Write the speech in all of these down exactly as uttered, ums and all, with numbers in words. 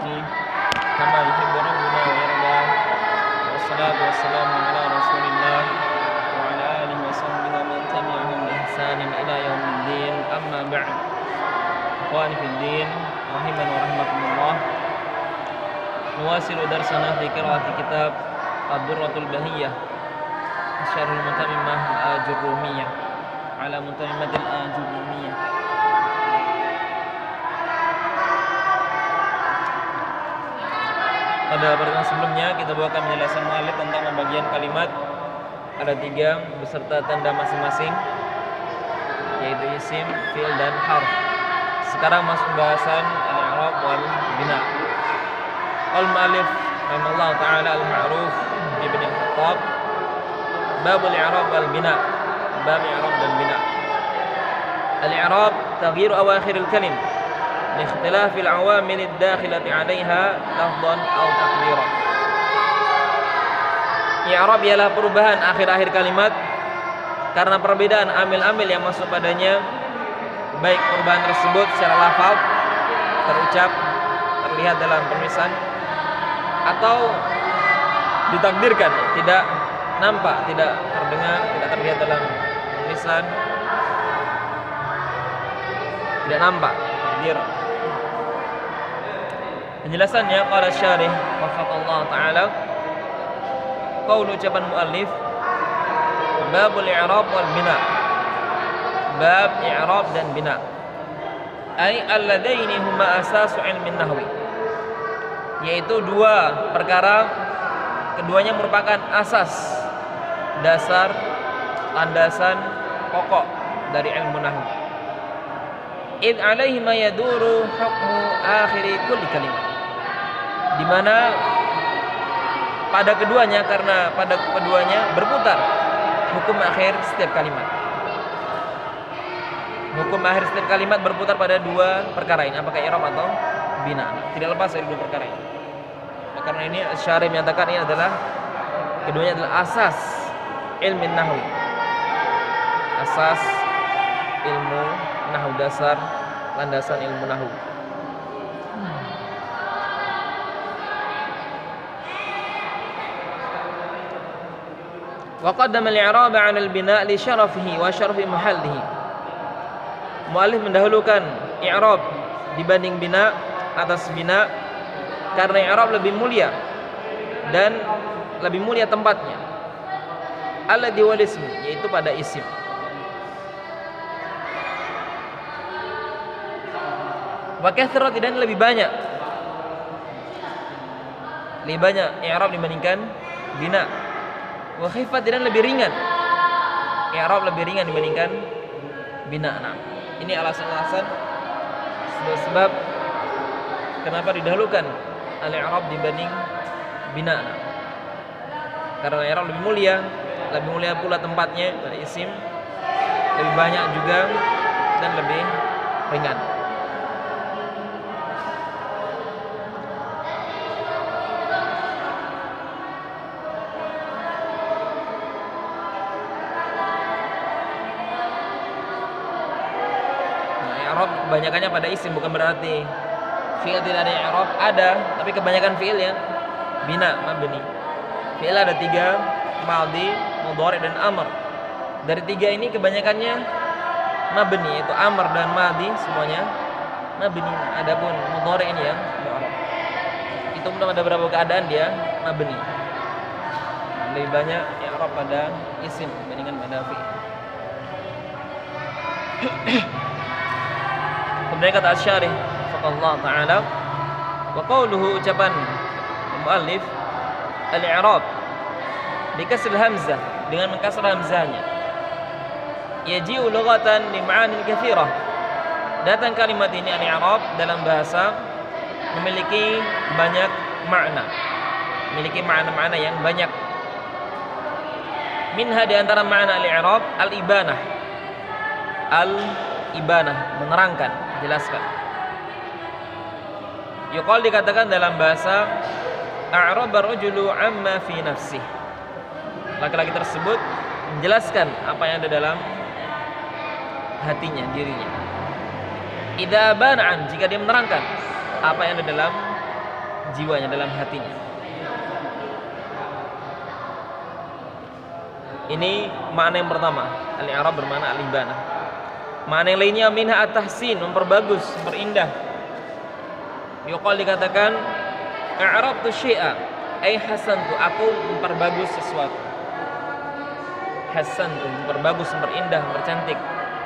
الحج كما يحب ربنا ويرضى والصلاة والسلام على رسول الله وعلى آله وصحبه ومن تبعهم بإحسان إلى يوم الدين أما بعد إخواني في الدين رحمنا ورحمكم الله نواصل درسنا في قراءة كتاب الدرة البهية شرح المتممة الآجرومية على متممة الآجرومية. Pada pertemuan sebelumnya kita bawakan penjelasan mu'allif tentang pembagian kalimat ada tiga beserta tanda masing-masing, yaitu isim, fi'il dan harf. Sekarang masuk pembahasan al-i'rab wal bina. Al-mu'allif rahimahullah ta'ala al-ma'ruf Ibn Khattab babul i'rab wal bina, bab i'rab dan bina. Al-i'rab taghyiru awakhir al-kalim لاختلاف العوامل الداخلة عليها لفظا أو تقديرا. I'rab ialah perubahan akhir-akhir kalimat karena perbedaan amil-amil yang masuk padanya, baik perubahan tersebut secara lafaz terucap terlihat dalam penulisan atau ditakdirkan tidak nampak, tidak terdengar, tidak terlihat dalam penulisan, tidak nampak. Penjelasannya qala syarih wafaqallahu ta'ala, qaul ucapan muallif babul i'rab wal bina, bab i'rab dan bina, ay alladaini huma asasu ilmin nahwi, yaitu dua perkara, keduanya merupakan asas, dasar, landasan pokok dari ilmu nahwu. Id alaihi ma yaduru hukmu akhiri kulli kalimah, di mana pada keduanya, karena pada keduanya berputar hukum akhir setiap kalimat. Hukum akhir setiap kalimat berputar pada dua perkara ini, apakah i'rab atau bina, tidak lepas dari dua perkara ini. Karena ini syarih menyatakan ini adalah keduanya adalah asas ilmu nahwi, asas ilmu nahwu, dasar landasan ilmu nahwu. Wa qaddama al-i'rab 'ala al-bina' li syarafihi wa syarafi mahallihi. Muallif mendahulukan i'rab dibanding bina atas bina karena i'rab lebih mulia dan lebih mulia tempatnya. Alladhi wal ism, yaitu pada isim. Wa kathrat, dan lebih banyak, lebih banyak i'rab dibandingkan bina. Wa khifat, dan lebih ringan, i'rab lebih ringan dibandingkan bina. Nah, ini alasan-alasan sebab kenapa didahulukan al-i'rab dibanding bina. Nah, karena i'rab lebih mulia, lebih mulia pula tempatnya pada isim, lebih banyak juga dan lebih ringan. Kebanyakannya pada isim, bukan berarti fi'il tidak ada i'rab, ada, tapi kebanyakan fi'il ya bina, mabni. Fi'il ada tiga, madhi, mudhari dan amr. Dari tiga ini kebanyakannya mabni, yaitu amr dan madhi semuanya mabni. Adapun mudhari ini yang mu'rab. Itu pun ada beberapa keadaan dia mabni. Lebih banyak i'rab pada isim dibandingkan pada fi'il. Kemudian kata asy-syarih faqallahu ta'ala, wa qawluhu, ucapan muallif al-i'rab bi kasr hamzah, dengan mengkasr hamzahnya, yaji'u lughatan li ma'anin katsirah, datang kalimat ini al-i'rab dalam bahasa memiliki banyak makna, memiliki makna-makna yang banyak. Minha, di antara makna al-i'rab al-ibanah, al-ibanah menerangkan, jelaskan. Yuqal, dikatakan dalam bahasa, a'raba ar-rajulu amma fi nafsih, laki-laki tersebut menjelaskan apa yang ada dalam hatinya, dirinya. Idza bana'an, jika dia menerangkan apa yang ada dalam jiwanya, dalam hatinya. Ini makna yang pertama, al-i'rab bermakna al-ibanah. Makna yang lainnya minha at-tahsin, memperbagus, memperindah. Yuqal dikatakan a'rabtu syai'a, ai hasantu, aku memperbagus sesuatu. Hasantu, memperbagus, memperindah, mempercantik.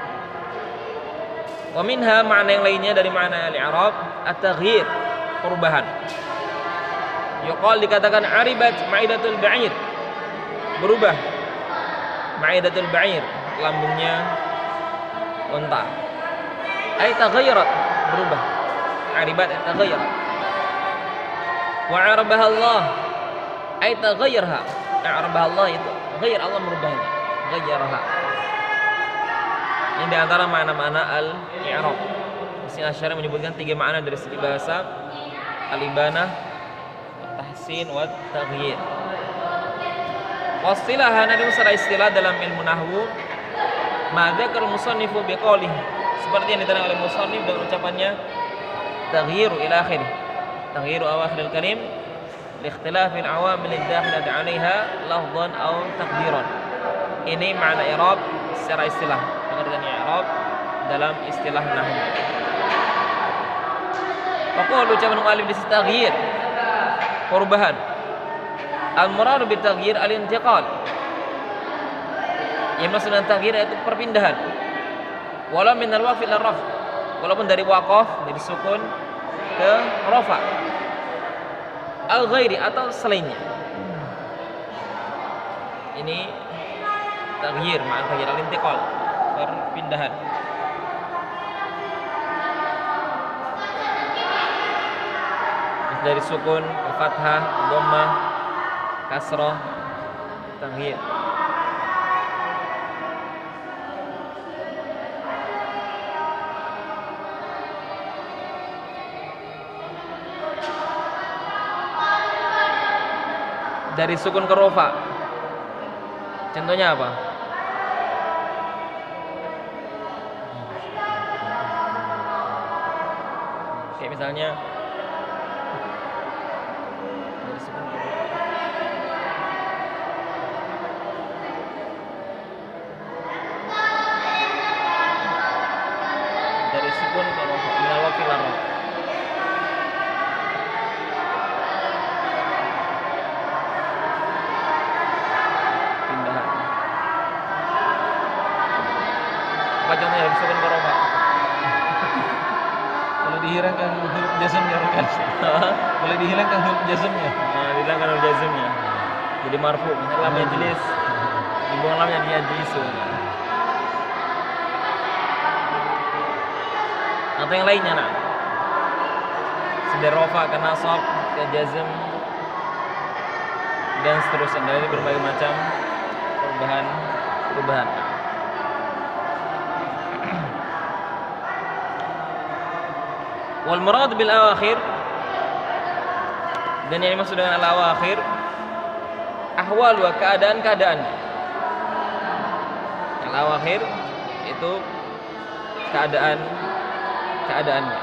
Wa minha, makna yang lainnya dari makna al-i'rab at-taghyir, perubahan. Yuqal dikatakan aribat ma'idatul ba'ir, berubah. Ma'idatul ba'ir, lambungnya unta. Ay taghayyarat, berubah. Aribat ay taghayyarat. Wa 'arabaha Allah, ay taghayyarha. 'Arabaha Allah itu ghayyar, Allah merubahnya. Ghayyarha. Ini di antara makna-makna al-i'rab. Mesin Asy'ari menyebutkan tiga makna dari segi bahasa: al-ibanah, at-tahsin, wa at-taghyir. Wastilahan, ada secara istilah dalam ilmu nahwu, ma dzakar musannifu biqaulih, seperti yang diterangkan oleh musannif dengan ucapannya taghyiru ila akhir, taghyiru awakhir al-kalim li ikhtilafil awamil ad-dakhilati 'alaiha lafdhan aw taqdiran. Ini makna i'rab secara istilah, pengertian i'rab dalam istilah nahwu. Pokok ucapan mu'allif di sini taghyir, perubahan. Al-muradu bitaghyir al-intiqal. Yang maksud dengan taghyir itu perpindahan. Walau min al-waqf ila raf, walaupun dari waqaf, dari sukun ke rafa. Al-ghairi, atau selainnya. Ini taghyir, makna taghyir al-intiqal, perpindahan. Dari sukun ke fathah, dhammah, kasrah, taghyir. Dari sukun ke rofa, contohnya apa? Kayak misalnya dari sukun ke rofa. Dari sukun ke rofa, minal waqfi ila rofa. Apa contohnya dari sukun ke rofa? Kalau dihilangkan huruf jazmnya kan? Boleh dihilangkan huruf jazmnya? Nah, dihilangkan huruf jazmnya. Jadi marfu, misalnya lam yajlis, dibuang lamnya dia yajlisu. Atau yang lainnya, nah. Dari rofa ke nasab, ke jazm, dan seterusnya. Dari berbagai macam perubahan perubahan. Wal murad bil awakhir, dan yang dimaksud dengan al awakhir ahwal wa keadaan-keadaan. Al awakhir itu keadaan keadaannya.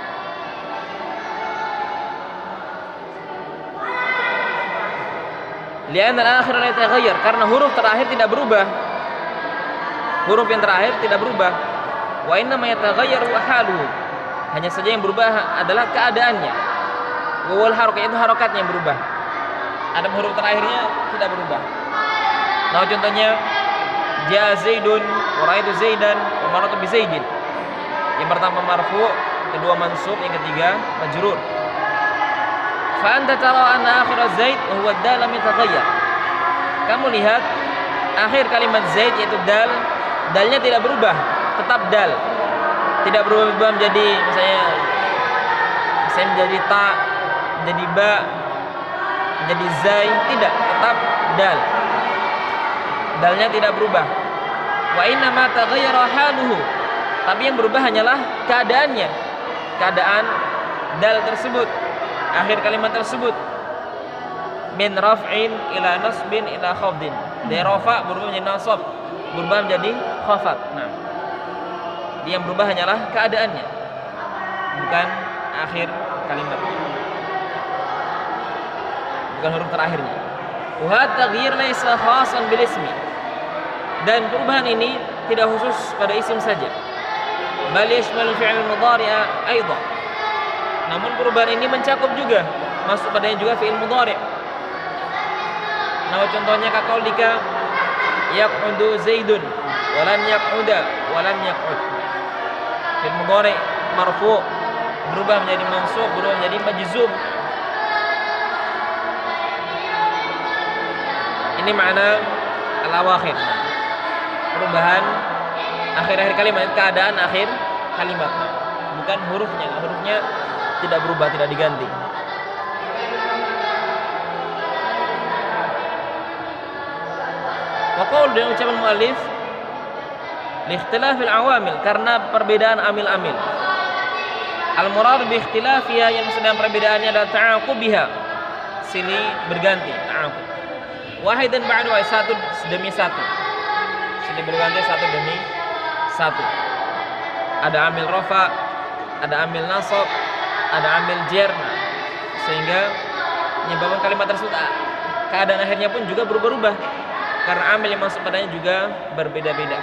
Lian al akhir la yataghayyar, karena huruf terakhir tidak berubah. Huruf yang terakhir tidak berubah. Wa inna ma yataghayyaru haluhu, hanya saja yang berubah adalah keadaannya. Wal harokat, itu harokatnya yang berubah. Ada huruf terakhirnya tidak berubah. Nah, contohnya ja zaidun wa ra'aitu zaidan wa marartu bi zaidin. Yang pertama marfu, kedua mansub, yang ketiga majrur. Fa anta tara anna akhir zaid wa huwa dal lam yataghayyar. Kamu lihat akhir kalimat zaid yaitu dal, dalnya tidak berubah, tetap dal. Tidak berubah menjadi misalnya misalnya menjadi ta, menjadi ba, menjadi zai, tidak, tetap dal. Dalnya tidak berubah. Wa inna ma taghayyara haluhu, tapi yang berubah hanyalah keadaannya. Keadaan dal tersebut, akhir kalimat tersebut. Min raf'in ila nasbin ila khafdin. Dari rafa berubah menjadi nasab, berubah menjadi khafad. Nah, yang berubah hanyalah keadaannya, bukan akhir kalimat. bukan huruf terakhirnya. Wa taghyir laisa khasan bil ismi. Dan perubahan ini tidak khusus pada isim saja. Bal yashmalu fi'il mudhari'a aidan. Namun perubahan ini mencakup juga, masuk padanya juga fi'il mudhari'. Nah, contohnya kaqaulika yaq'udu Zaidun wa lan yaq'uda wa lam yaq'ud. Fi'il mudhari' marfu' berubah menjadi mansub, berubah menjadi majzum. Ini makna al-awakhir. Perubahan akhir-akhir kalimat, keadaan akhir kalimat. Bukan hurufnya. Hurufnya tidak berubah, tidak diganti. Wa qaul dengan ucapan muallif li ikhtilafil awamil, karena perbedaan amil-amil. Al-murad bi ikhtilafiha, yang sedang perbedaannya adalah ta'aqubiha, silih berganti, ta'aqub. Wahidan ba'da wahid, satu demi satu. Silih berganti satu demi satu. Ada amil rafa, ada amil nasab, ada amil jar, sehingga menyebabkan kalimat tersebut keadaan akhirnya pun juga berubah-ubah karena amil yang masuk padanya juga berbeda-beda.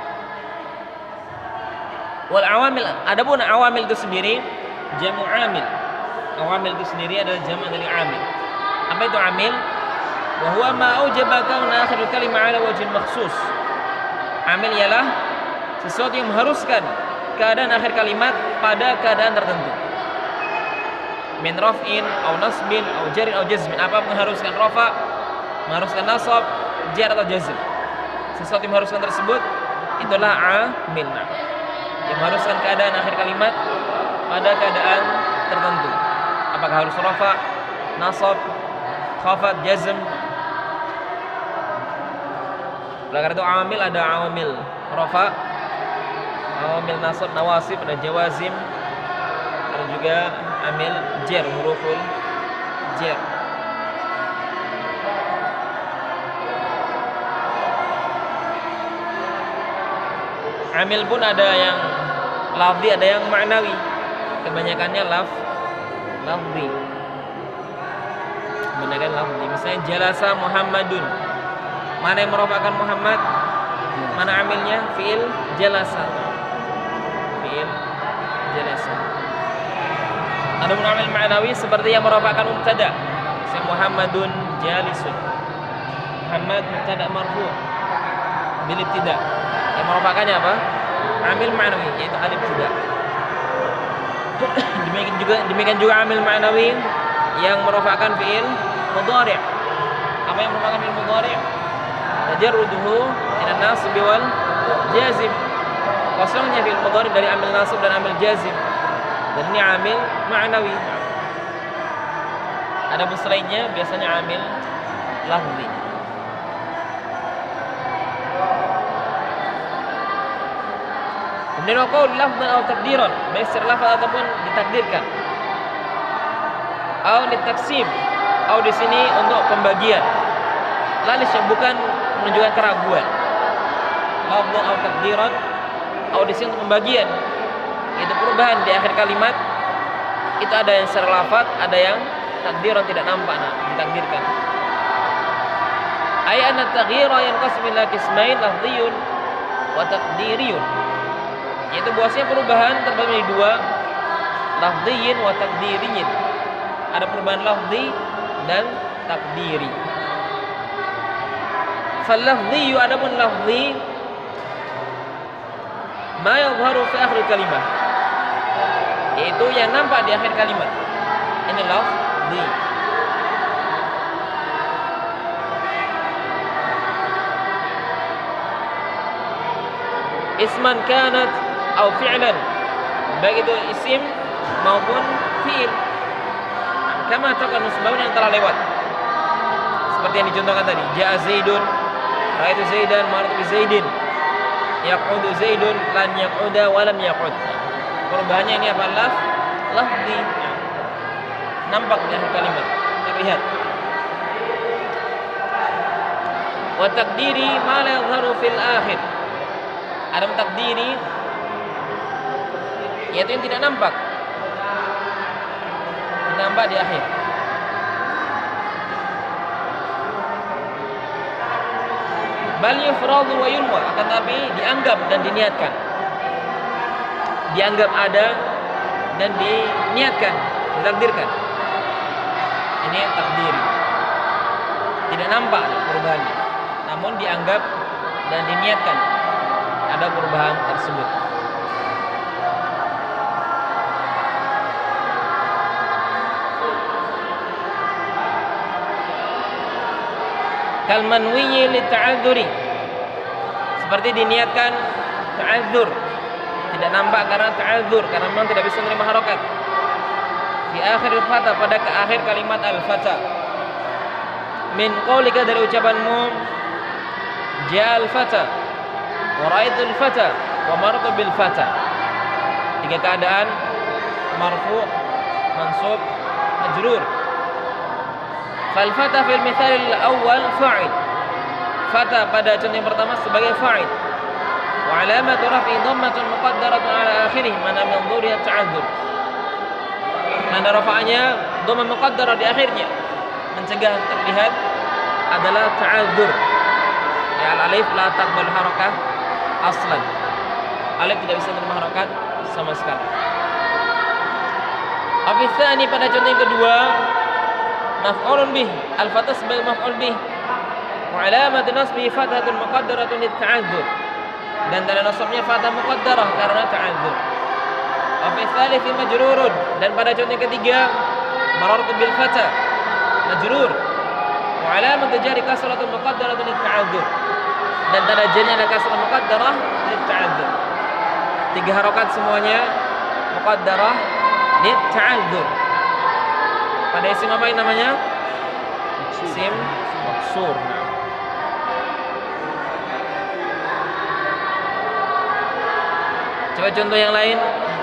Wal awamil, adapun awamil itu sendiri jamu amil. Awamil itu sendiri adalah jamak dari amil. Apa itu amil? Wa huwa ma aujaba kauna akhir kalimah ala wajhin makhsus. Amil ialah sesuatu yang mengharuskan keadaan akhir kalimat pada keadaan tertentu. Min raf'in au nasbin au jarin au jazmin. Apa mengharuskan rafa, mengharuskan nasab, jar atau jazm. Sesuatu yang mengharuskan tersebut itulah amil. Yang mengharuskan keadaan akhir kalimat pada keadaan tertentu. Apakah harus rafa, nasab, khafad, jazm? Oleh karena itu amil ada awamil rafa, awamil nasab, nawasib, ada jawazim, ada juga amil jar, huruful jar. Amil pun ada yang lafzi, ada yang ma'nawi. Kebanyakannya laf lafzi. Kebanyakan lafzi. Misalnya jalasa Muhammadun. Mana yang merupakan Muhammad? Mana amilnya? Fi'il jalasa. Fi'il jalasa. Ada amil ma'nawi seperti yang merupakan mubtada. Misalnya Muhammadun jalisun. Muhammad mubtada marfu' bil ibtida'. Yang merupakannya apa? Amil ma'nawi, yaitu alif tidak. Demikian juga demikian juga amil ma'nawi yang merupakan fi'il mudhari'. Apa yang merupakan fi'il mudhari'? Tajarruduhu min an-nasb wal jazim. Kosongnya fi'il mudhari' dari amil nasab dan amil jazim. Dan ini amil ma'nawi. Ada selainnya biasanya amil lafzi. Kemudian qaul lafzan atau takdiran, baik secara lafaz ataupun ditakdirkan. Au litaksim, au di sini untuk pembagian. Lalis yang bukan menunjukkan keraguan. Lafzan atau takdiran, au di sini untuk pembagian. Itu perubahan di akhir kalimat. Itu ada yang secara lafaz, ada yang takdiran tidak nampak, nah, ditakdirkan. Ay anna taghyira yanqasimu ila qismain lafdhiyun wa taqdiriyun. Yaitu bahwasanya perubahan terbagi menjadi dua, lafdhiyin wa takdiriyin. Ada perubahan lafzi dan takdiri. Fal lafdhiyu, adapun lafzi ma yadhharu fi akhir kalimah, yaitu yang nampak di akhir kalimat. Ini lafzi. Isman kanat atau fi'lan, baik itu isim maupun fi'il. Kama taqaddama sebagaimana yang telah lewat. Seperti yang dicontohkan tadi, ja'a Zaidun, ra'aitu Zaidan, marartu bi Zaidin. Yaqudu Zaidun, lan yaquda wa lam yaqud. Perubahannya ini apa? Laf, lafzi. Nampak di akhir kalimat, terlihat. Wa taqdiri ma la yadhharu fil akhir. Ada takdiri, yaitu yang tidak nampak, nampak di akhir. bal yufradu wa yunwa, akan tapi dianggap dan diniatkan. Dianggap ada dan diniatkan, ditakdirkan. Ini takdiri. Tidak nampak perubahannya, namun dianggap dan diniatkan ada perubahan tersebut. Kalmanwiyi lita'adzuri, seperti diniatkan ta'adzur, tidak nampak karena ta'adzur, karena memang tidak bisa menerima harokat. Di akhir al-fata, pada ke akhir kalimat al-fata, min qaulika, dari ucapanmu, ja'al fata wa ra'aitul fata wa martu bil fata. Tiga keadaan: marfu, mansub, majrur. Fal fata fil mithal al-awwal fa'il. Fata pada contoh yang pertama sebagai fa'il. Wa alamatu raf'i dhammatun muqaddaratun ala akhirih, mana min dhuriyat ta'adzur. Tanda rafa'nya dhamma muqaddarah di akhirnya, mencegah terlihat adalah ta'adzur. Ya, al-alif la taqbal harakah aslan. Alif tidak bisa menerima harakat sama sekali. Afis tsani, pada contoh yang kedua, maf'ulun bih, al-fatah sebagai maf'ul bih. Wa alamat nasbi fathatun muqaddaratun lit-ta'adzur, dan tanda nasabnya fathah muqaddarah karena ta'adzur. Afis tsalits majrurun, dan pada contoh yang ketiga, marartu bil fatah majrur. Wa alamat jari kasratun muqaddaratun lit-ta'adzur, dan tanda jarnya ada kasrah muqaddarah lit-ta'adzur. Tiga harokat semuanya muqaddarah lit-ta'adzur. Pada isim apa yang namanya? Isim maksur. Coba contoh yang lain.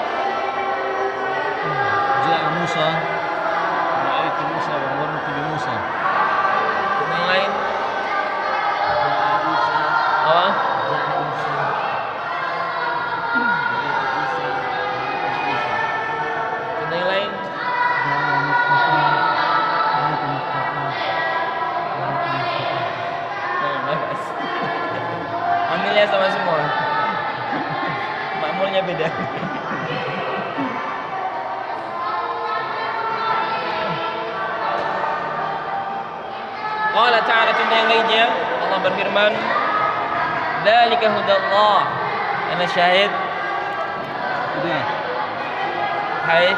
Ja'a Musa, ra'aitu Musa wa marartu bi Musa. Contoh yang lain. Ja'a Isa, Apa? ja'a Isa. Ra'aitu Isa, ra'aitu Isa. Contoh yang lain. Ja'a Mustafa, ra'aitu Mustafa, ra'aitu Mustafa. Nah, bagus. Ambilnya sama semua. Makmulnya beda. Allah Ta'ala, contoh yang lainnya, Allah berfirman, dzalika hudallah. Ana syahid. Udah. Hai.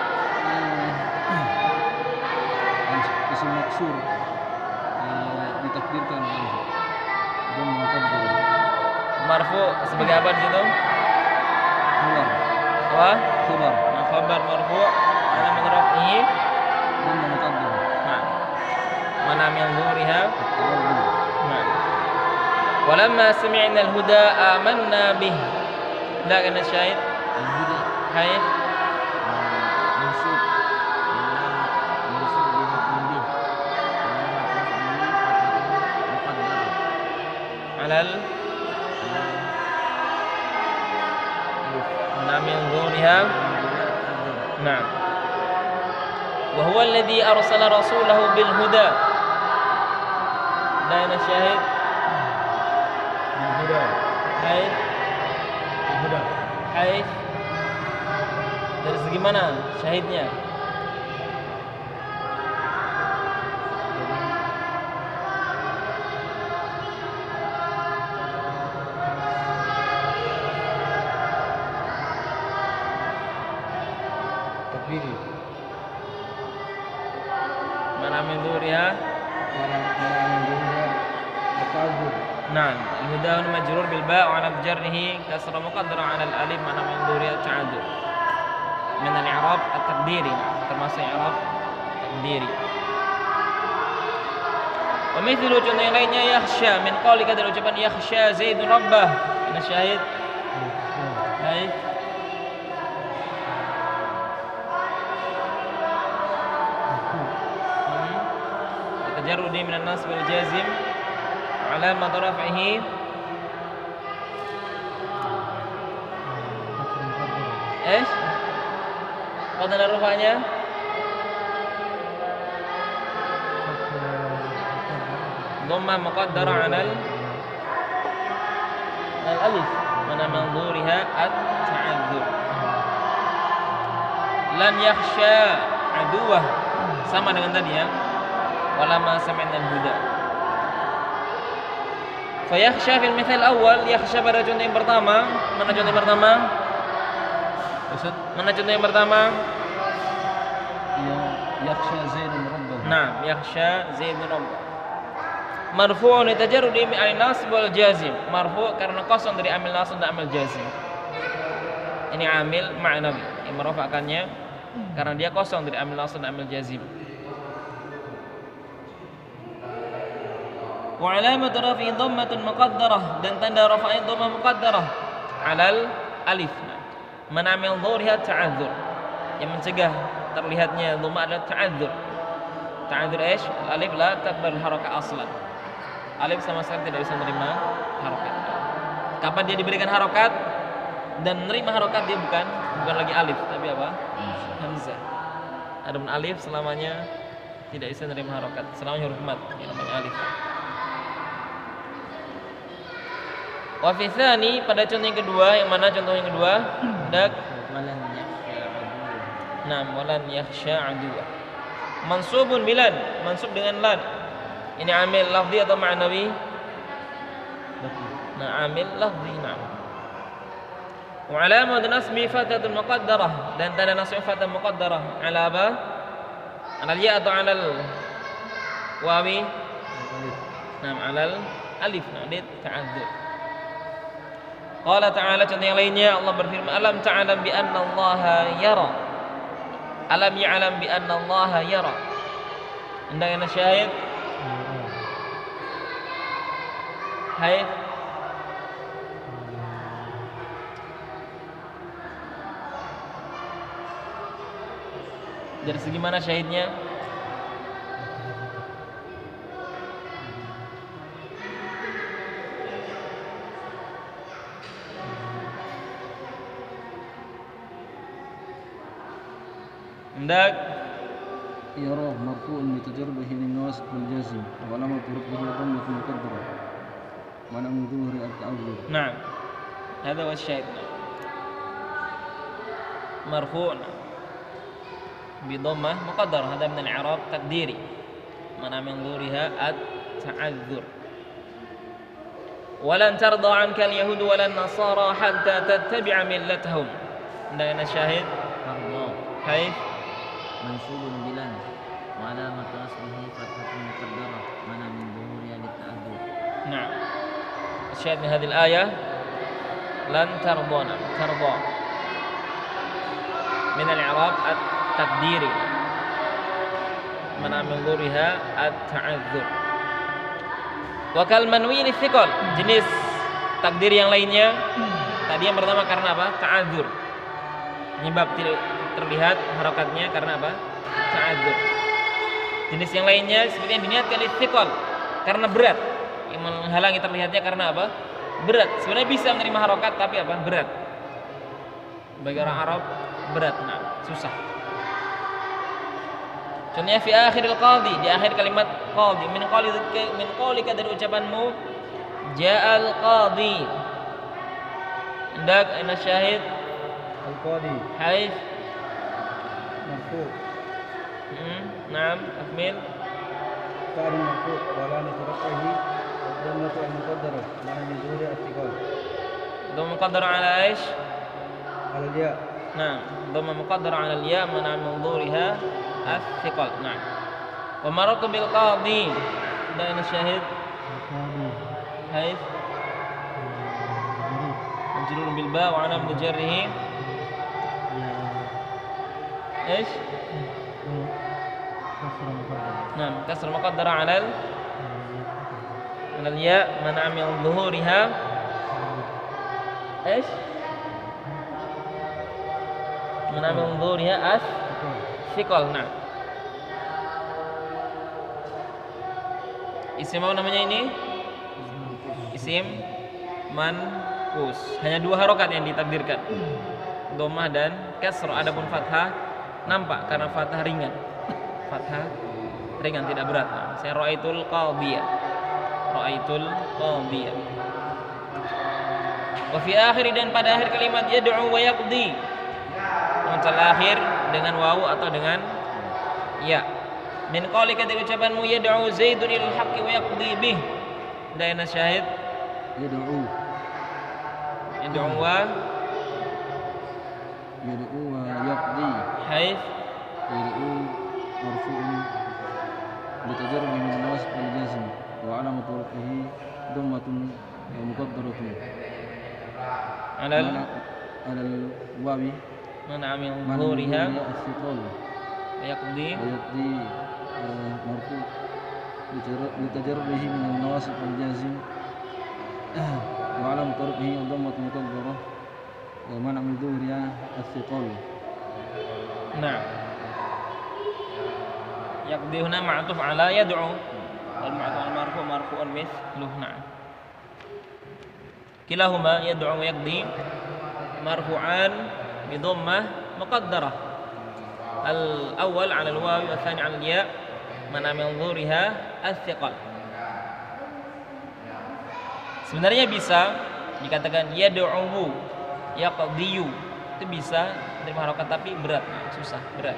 Isim maksur eh, ditakdirkan dan muqaddar. Marfu sebagai apa di situ? Khabar, Apa? khabar Nah, khabar marfu ala min raf'ihi. dan muqaddar. Nah. Mana min dhuriha? Ta'awun. Nah. Walamma sami'na al-huda amanna bih. Dah kana syahid. Al-huda Hai. mansub mansub bi maf'ul bih. Muqaddar. Alal mana min dhuriha. Nah. Wa huwa alladhi arsala rasulahu bil huda. Dah kana syahid. Al-huda, Hai. al-huda. Hai. Dari segi mana syahidnya? Takdiri. Mana min dhuriha? Mana mana al-huda ta'awun. نعم الهدى هنا مجرور بالباء وعلى جره كسرة مقدرة على الألف معنى من ذرية التعذر من الإعراب التقديري termasuk إعراب تقديري. ومثل contoh yang lainnya yakhsha min qaulika, dari ucapan yakhsha Zaidun rabbah. Ini syahid. Baik. Tajarrudi min an-nasb wal jazim alamat raf'ihi ايش قدر رفعnya ضمة مقدرة على al-alif mana manzuriha at-ta'adzur. Lan yakhsha aduwah sama dengan tadi ya. Walama sami'na al-huda. Fa yakhsha fil mithal awal, yakhsha pada contoh yang pertama. Mana contoh yang pertama? Ustaz, Mana contoh yang pertama? ya yakhsha Zaidun rabbahu. Nah, yakhsha Zaidun rabbahu. Marfu'un tajarrudi min al-nasb wal jazim. Marfu' karena kosong dari amil nasb dan amil jazim. Ini amil ma'nawi. Yang merofakkannya karena dia kosong dari amil nasb dan amil jazim. Wa alamatu rafi'i dhammatun muqaddarah, dan tanda rafa'nya dhammah muqaddarah 'alal alif. Menamil dhurha ta'adzur. Yang mencegah terlihatnya dhammah adalah ta'adzur. Ta'adzur ايش? Alif la taqbal harakat aslan. Alif sama sekali tidak bisa menerima harokat. Kapan dia diberikan harokat dan menerima harokat, dia bukan bukan lagi alif tapi apa? Hamzah. Adapun alif selamanya tidak bisa menerima harokat, selamanya huruf mat yang namanya alif. Wa fi tsani, pada contoh yang kedua, yang mana contoh yang kedua? Dak Walan yakhsha aduwah. Naam, walan yakhsha aduwa. Mansubun bilan, mansub dengan lan. Ini amil lafzi atau ma'nawi? Nah, amil lafzi, na'am. Wa alamat nasbi fatatun muqaddarah, dan tanda nasbi fatah muqaddarah ala apa? Ala ya atau ala wawi? Naam, ala alif, nah, dia ta'adzur. Qala ta'ala, contoh yang lainnya Allah berfirman, alam ta'lam bi anna Allah yara. Alam ya'lam bi anna Allah yara. Hendaknya syahid. Hai. Dari segi mana syahidnya? Hendak يراه مرفوع لتجربه للناصب والجازم وعلامة رفعه ضمة مقدرة وعلى من ظهور التعذر. نعم هذا هو الشاهد. مرفوع بضمة مقدرة، هذا من الإعراب تقديري، منع من ظهورها التعذر. ولن ترضى عنك اليهود ولا النصارى حتى تتبع ملتهم. عندنا شاهد. الله كيف؟ منصوب بلان وعلامة نصبه فتحة مقدرة منع من ظهورها للتعذر. نعم الشاهد من هذه الآية لن ترضون، ترضى من الإعراب التقديري منع من ظهورها التعذر. Wakal manwi thiqal, jenis takdir yang lainnya. Tadi yang pertama karena apa? Ta'adzur. Penyebab tidak terlihat harokatnya karena apa? Ta'adzur. Jenis yang lainnya seperti yang diniatkan thiqal, karena berat. Yang menghalangi terlihatnya karena apa? Berat. Sebenarnya bisa menerima harokat tapi apa? Berat. Bagi orang Arab berat, nah, susah. Contohnya fi akhiril qadhi, di akhir kalimat qadhi, min qali min qaulika, dari ucapanmu ja'al qadhi. Hendak ana syahid القاضي haif. مرفوع Hmm, naam, akmil. فعل مرفوع وعلامة رفعه الضمة المقدرة مع من ظهور الثقال Dhamma muqaddara ala aish. على الياء. Naam, dhamma muqaddara ala al-ya mana min dhuriha as-thiqal. Naam. Wa marartu bil qadhi. Dan syahid القاضي haif. Majrur bil ba wa alam jarrihi ايش؟ كسر مقدرة. نعم كسر مقدرة على ال... على الياء منع من ظهورها ايش؟ منع من ظهورها اس ثقل. نعم. Isim apa namanya ini? Isim manqus. Hanya dua harokat yang ditakdirkan, dhammah dan kasr. Adapun fathah nampak karena fathah ringan. Fathah ringan, tidak berat. Nah, saya ra'aitul qadhiyah. Ra'aitul qadhiyah. Wa fi akhir, dan pada akhir kalimat yad'u wa yaqdi. Muncul akhir dengan wawu atau dengan ya. Min qaulika, dari ucapanmu yad'u Zaidun ilal haqqi wa yaqdi bih. Dayana syahid yad'u yad'u wa yad'u wa yaqdi haits yad'u marfu'un bitajarrud min an-nasb wal jazm wa 'alamat raf'ihi dhammatun muqaddaratun alal على الواو منع من من ظهورها الثقل ويقضي ويقضي مرفوع لتجرده من النواصب والجازم وعلى طرفه ضمة مكبرة ومنع من ظهورها الثقل. نعم. يقضي هنا معطوف على يدعو، والمعطوف على المرفوع مرفوع مثله. نعم. كلاهما يدعو ويقضي مرفوعان بضمة مقدرة، الأول على الواو والثاني على الياء منع من ظهورها الثقل. Sebenarnya bisa dikatakan yad'u, yaqdiyu, itu bisa terima harokat, tapi berat, susah, berat.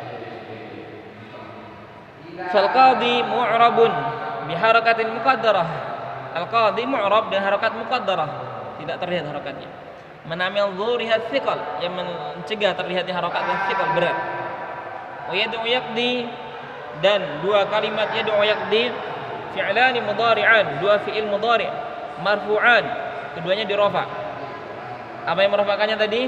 Fal qadi mu'rabun bi harakatin muqaddarah. Al qadi mu'rab dengan harakat muqaddarah, tidak terlihat harakatnya. Menamil dzuriha thiqal, yang mencegah terlihatnya harakat thiqal, berat. Wa yad'u yaqdi, dan dua kalimat yad'u yaqdi fi'lani mudhari'an, dua fi'il mudhari' marfu'an, keduanya dirofa. Apa yang merofakannya tadi?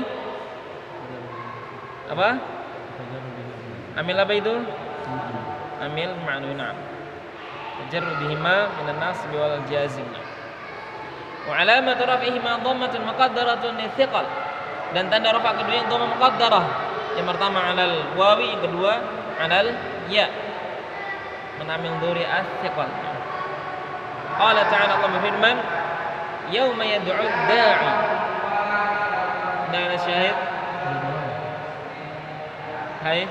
Apa? Amil apa itu? Amil ma'nu, na'am. Tajarrudihima minan nasbi wal jazim. Wa alamatu raf'ihima dhammatun muqaddaratun lithiqal, dan tanda rafa kedua yang dhammah muqaddarah. Yang pertama 'alal wawi, yang kedua 'alal ya. Menamil dhuri as-thiqal. Qala ta'ala, Allah berfirman, yauma yad'u da'i. Dan syahid hai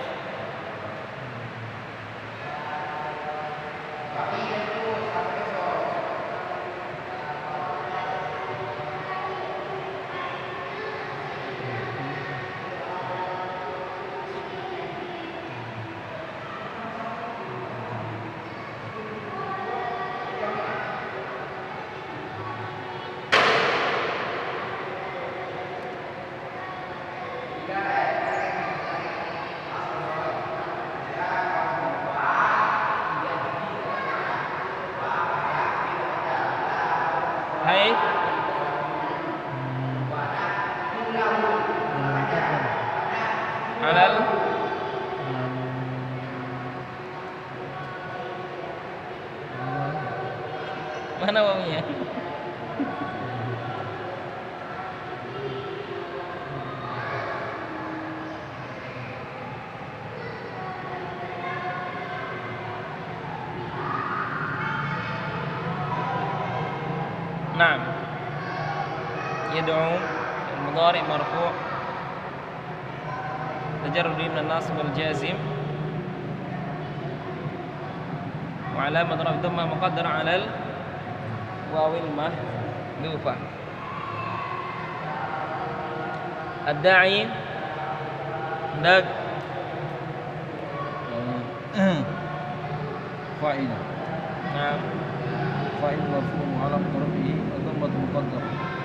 hai alal mana wawunya? نعم. يدعو المضارع مرفوع تجرد من الناصب والجازم وعلامة رفعه ضمة مقدرة على الواو المحذوفة. الداعي نداء فاعل. نعم. فاعل مرفوع وعلامة رفعه ضمة مقدرة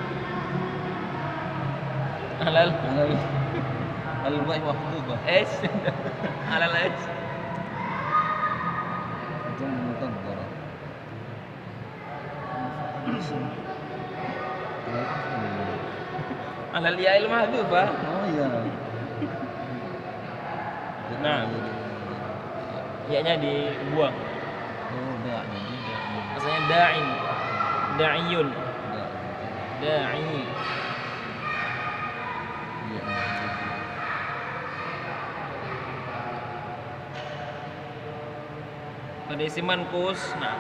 على ال على على الواو محذوفة. ايش؟ على الايش؟ ضمة مقدرة. على الياء المحذوفة. Oh iya. Nah, ya-nya dibuang. Oh, dak jadi dak. Maksudnya da'in, da'iyun, Dak. da'i. Iya. Pada isim mankus, nah,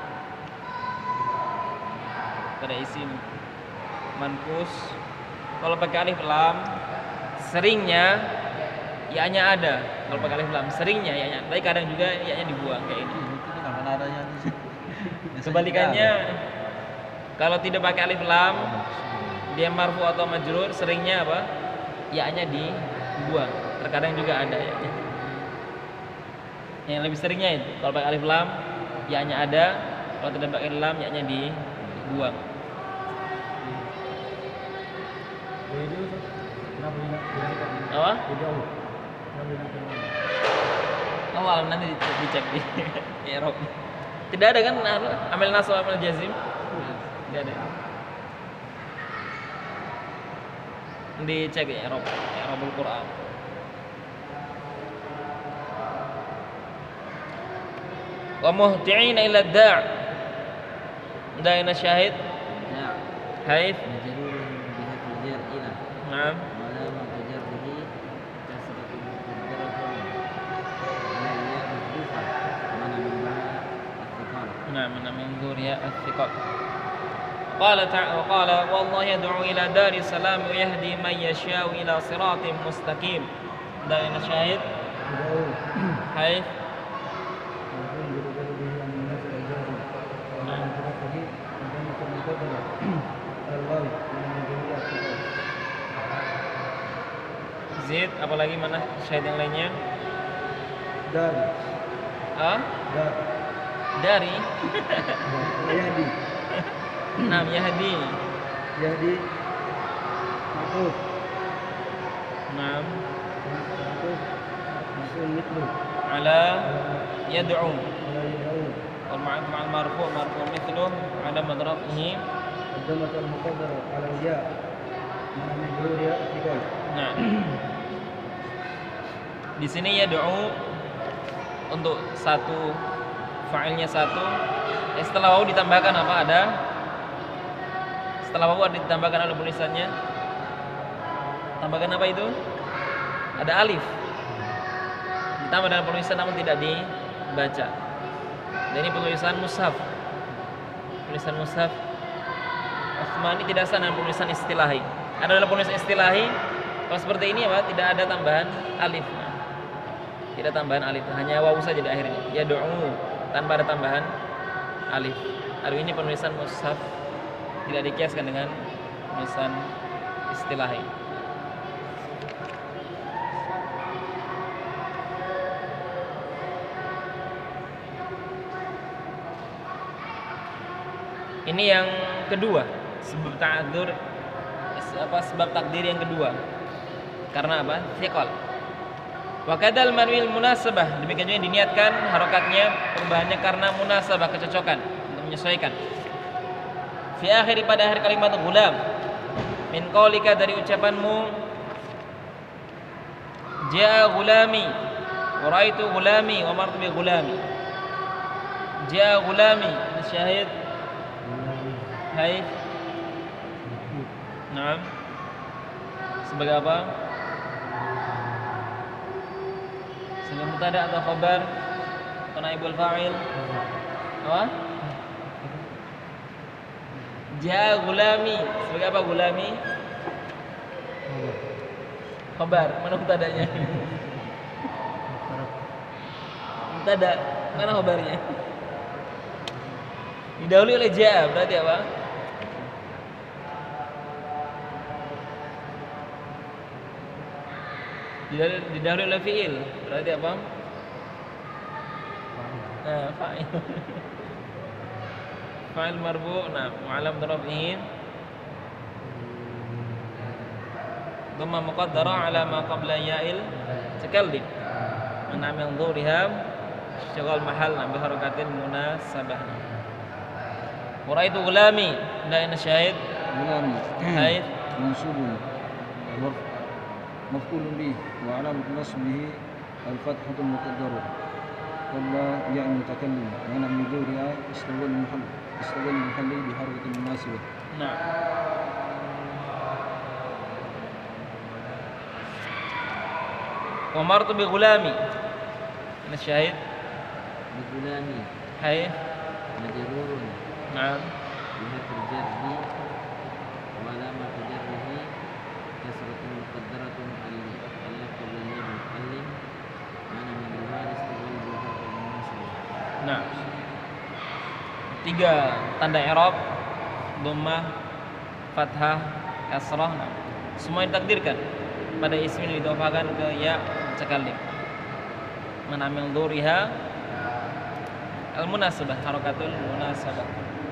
pada isim mankus, kalau pakai alif lam, seringnya ya-nya ada. Kalau pakai alif lam, seringnya ya-nya. Tapi kadang juga ya-nya dibuang kayak ini. Itu kan mana adanya di sini. Kebalikannya, kalau tidak pakai alif lam, dia marfu atau majrur seringnya apa? Ya-nya dibuang. Terkadang juga ada ya-nya. Yang lebih seringnya itu. Kalau pakai alif lam, ya-nya ada. Kalau tidak pakai lam, ya-nya dibuang. Apa? Awal nanti dicek di Eropa. Tidak ada kan amil nasab amil jazim? Tidak ada. Dicek di Eropa, Eropa Quran. Wa muhti'ina ila da'. Da'ina syahid. Da' Haif. majrurun biha jar ila. Naam. Wala mutajarrihi kasratun muqaddaratun. La ya mahdufa. Mana min al-thiqal. نعم من ذرية الثقة. قال تعالى وقال والله يدعو إلى دار السلام ويهدي من يشاء إلى صراط مستقيم. دار الشاهد حيث Zid, apalagi mana syahid yang lainnya? Dari. Ah? Dari. Dari. Yahdi. Nam Yahdi. Yahdi. Makhluk. Nam. Makhluk. Makhluk mitlu. Ala yad'u. Ala yad'u. Wal ma'ruf ma'al marfu' marfu' mithluh ala madrafihi. الضمة المقدرة على الياء مع مجرورها الثقل. Nah. Di sini yad'u untuk satu fa'ilnya satu. Eh, setelah wawu ditambahkan apa? Ada setelah wawu ada ditambahkan oleh tulisannya. Tambahkan apa itu? Ada alif. Ditambah dengan penulisan namun tidak dibaca. Dan ini penulisan mushaf. Tulisan mushaf Utsmani tidak sah dengan penulisan istilahi. Ada dalam penulisan istilahi kalau seperti ini apa? Tidak ada tambahan alif. Nah, tidak tambahan alif, hanya wawu saja di akhirnya. Yad'u tanpa ada tambahan alif. Aduh, ini penulisan mushaf tidak dikiaskan dengan penulisan istilahi. Ini yang kedua, sebab ta'adzur apa sebab takdir yang kedua. Karena apa? Thiqal. Wa kadal manwil munasabah, demikian juga diniatkan harokatnya perubahannya karena munasabah, kecocokan untuk menyesuaikan. Fi akhir pada akhir kalimat gulam min qaulika, dari ucapanmu jaa gulami wa raitu gulami wa martu bi gulami. Jaa gulami syahid. Hai. Naam. Sebagai apa? Sebagai mubtada atau khabar atau naibul fa'il? Apa? Ja gulami. Sebagai apa gulami? Khabar. Mana mubtadanya? Mubtada. Mana khabarnya? Didahului oleh ja, berarti apa? Didahului oleh fi'il, berarti apa? Nah, fa'il. Fa'il marfu', nah, mu'alam darafihi dhamma muqaddara ala ma qabla ya'il takallim. Mana min dhuriha syaghl mahal bi harakatil munasabah. Wa raitu gulami, da'ina syahid. Gulami. Hai. Mansubun. مفعول به وعلامة نصبه الفتحة المقدرة قبل ياء المتكلم منع من ظهورها استوى المحل استوى المحل بحركة مناسبة. Nah. Wa martu bi gulami. Ini syahid. Bigulami Hai. majrurun Naam. biharfil jarri wa alamatu jarrihi kasratun muqaddaratun allaf qabla ya mutakallim mana min al-hal istighal bi harfil munasabah. Nah. Tiga tanda i'rab, dhammah, fathah, kasrah. Nah, semua ditakdirkan pada isim yang didofakan ke ya mutakallim. Mana min dzuriha al-munasabah, harakatul munasabah.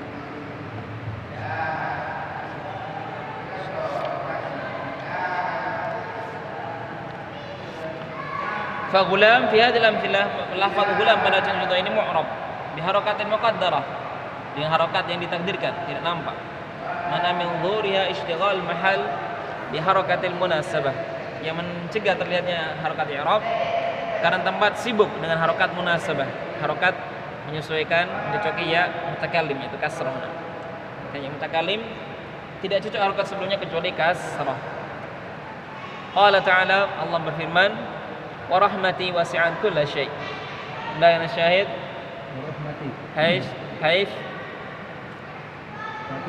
Fa gulam fi hadhihi al-amthilah, lafaz gulam pada contoh ini mu'rab bi harakatin muqaddarah, dengan harakat yang ditakdirkan, tidak nampak. Mana min dzuriha ishtighal mahal bi harakatil munasabah, yang mencegah terlihatnya harakat i'rab karena tempat sibuk dengan harakat munasabah, harakat menyesuaikan dicoki ya mutakallim, itu kasrah. Makanya mutakallim tidak cocok harakat sebelumnya kecuali kasrah. Qala ta'ala, Allah berfirman, wa rahmati wasi'at kulla syai'. Dan syahid Rahmati. haif haif Satu.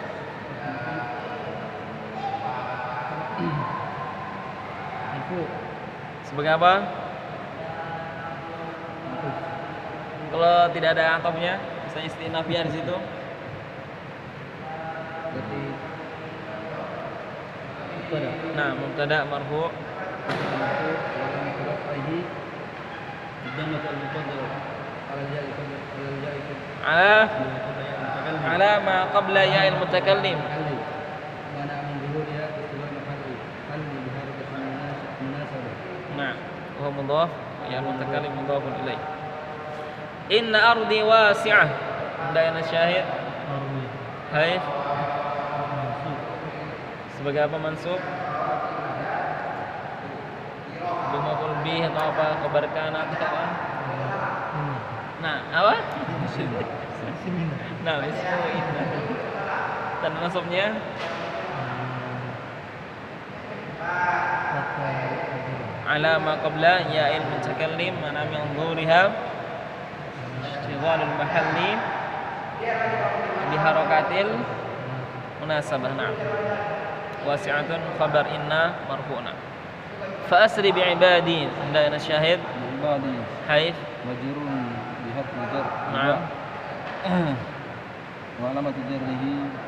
Itu. sebagai apa? Kalau tidak ada atofnya, bisa istinafiyah di situ. Berarti pada Nah, mubtada marfu' itu orang terakhir الضمة المقدرة على الياء على الياء ala المتكلم ala ma qabla ya'il mutakallim. محلي منع من ظهورها استواء محلي حل بحركة مناسبة Nah, wa mudhaf ya mutakallim mudhafun ilaih. Inna ardi wasi'ah. Dan syahid haif sebagai apa mansub? Bimaful bih atau apa, kabar kana atau apa? Nah, apa? Nah, ismu inna. Dan nasabnya ala ma qabla ya'il mutakallim mana min dhuriha ishtighalul mahalli bi harakatil munasabah. Na'am. Wasi'atun khabar inna marfu'na. Fa asri bi ibadi. Dan syahid بعد haif. مجرور بحرف الجر نعم. وعلامة جره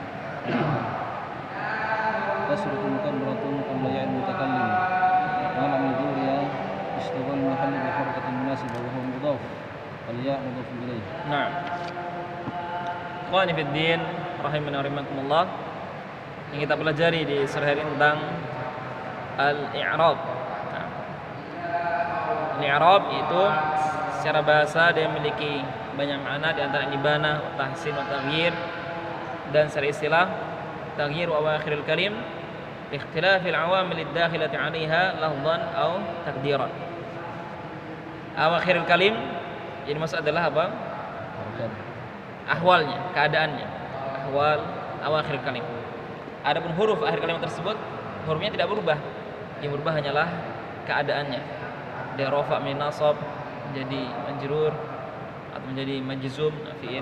كسرة مكبرة قبل ياء المتكلم وعلى من ظهورها اشتغال المحل بحركة مناسبة وهو مضاف والياء مضاف إليه. Nah, Ikhwani fid din, rahimani wa rahimakumullah. Yang kita pelajari di sore hari ini tentang al-i'rab. Nah, al-i'rab itu secara bahasa dia memiliki banyak makna, di antara ibana, tahsin, wa taghyir, dan secara istilah taghyir wa awakhiril kalim ikhtilafil awamil ad-dakhilati 'alaiha lafdhan aw taqdiran. Awakhiril kalim ini maksud adalah apa? Ahwalnya, keadaannya. Ahwal awakhir kalim. Adapun huruf akhir kalimat tersebut, hurufnya tidak berubah. Yang berubah hanyalah keadaannya. Dari rafa' min nasab menjadi majrur atau menjadi majzum fi'il.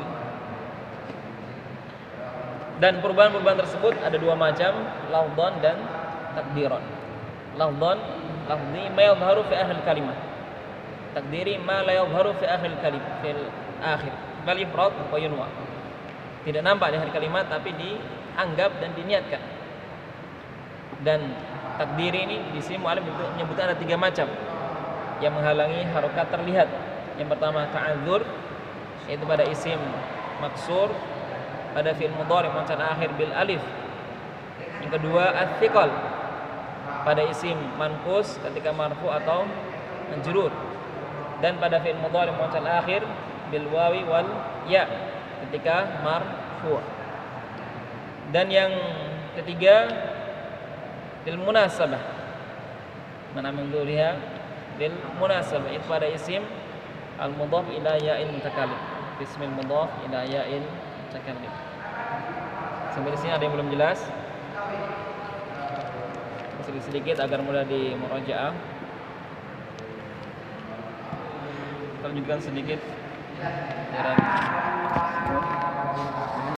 Dan perubahan-perubahan tersebut ada dua macam, lafdhan dan takdiran. Lafdhan, lafzi ma yadhharu fi akhir kalimat. Takdiri ma la yadhharu fi akhir kalimat, fil akhir. Bal ifrad wa yunwa. Tidak nampak di akhir kalimat tapi dianggap dan diniatkan. Dan takdiri ini di sini mu'allif menyebutkan ada tiga macam yang menghalangi harokat terlihat. Yang pertama ta'adzur, yaitu pada isim maksur, pada fi'il mudhari mu'tal akhir bil alif. Yang kedua ats-tsiqal, pada isim manqus ketika marfu atau majrur, dan pada fi'il mudhari mu'tal akhir bil wawi wal ya ketika marfu. Dan yang ketiga bil munasabah, mana min dzuriha bil munasabah, itu pada isim al mudhaf ila ya'il mutakallim, ismil mudhaf ila ya'il mutakallim. Sampai di sini ada yang belum jelas? Sedikit-sedikit agar mudah di murajaah. Kita lanjutkan sedikit.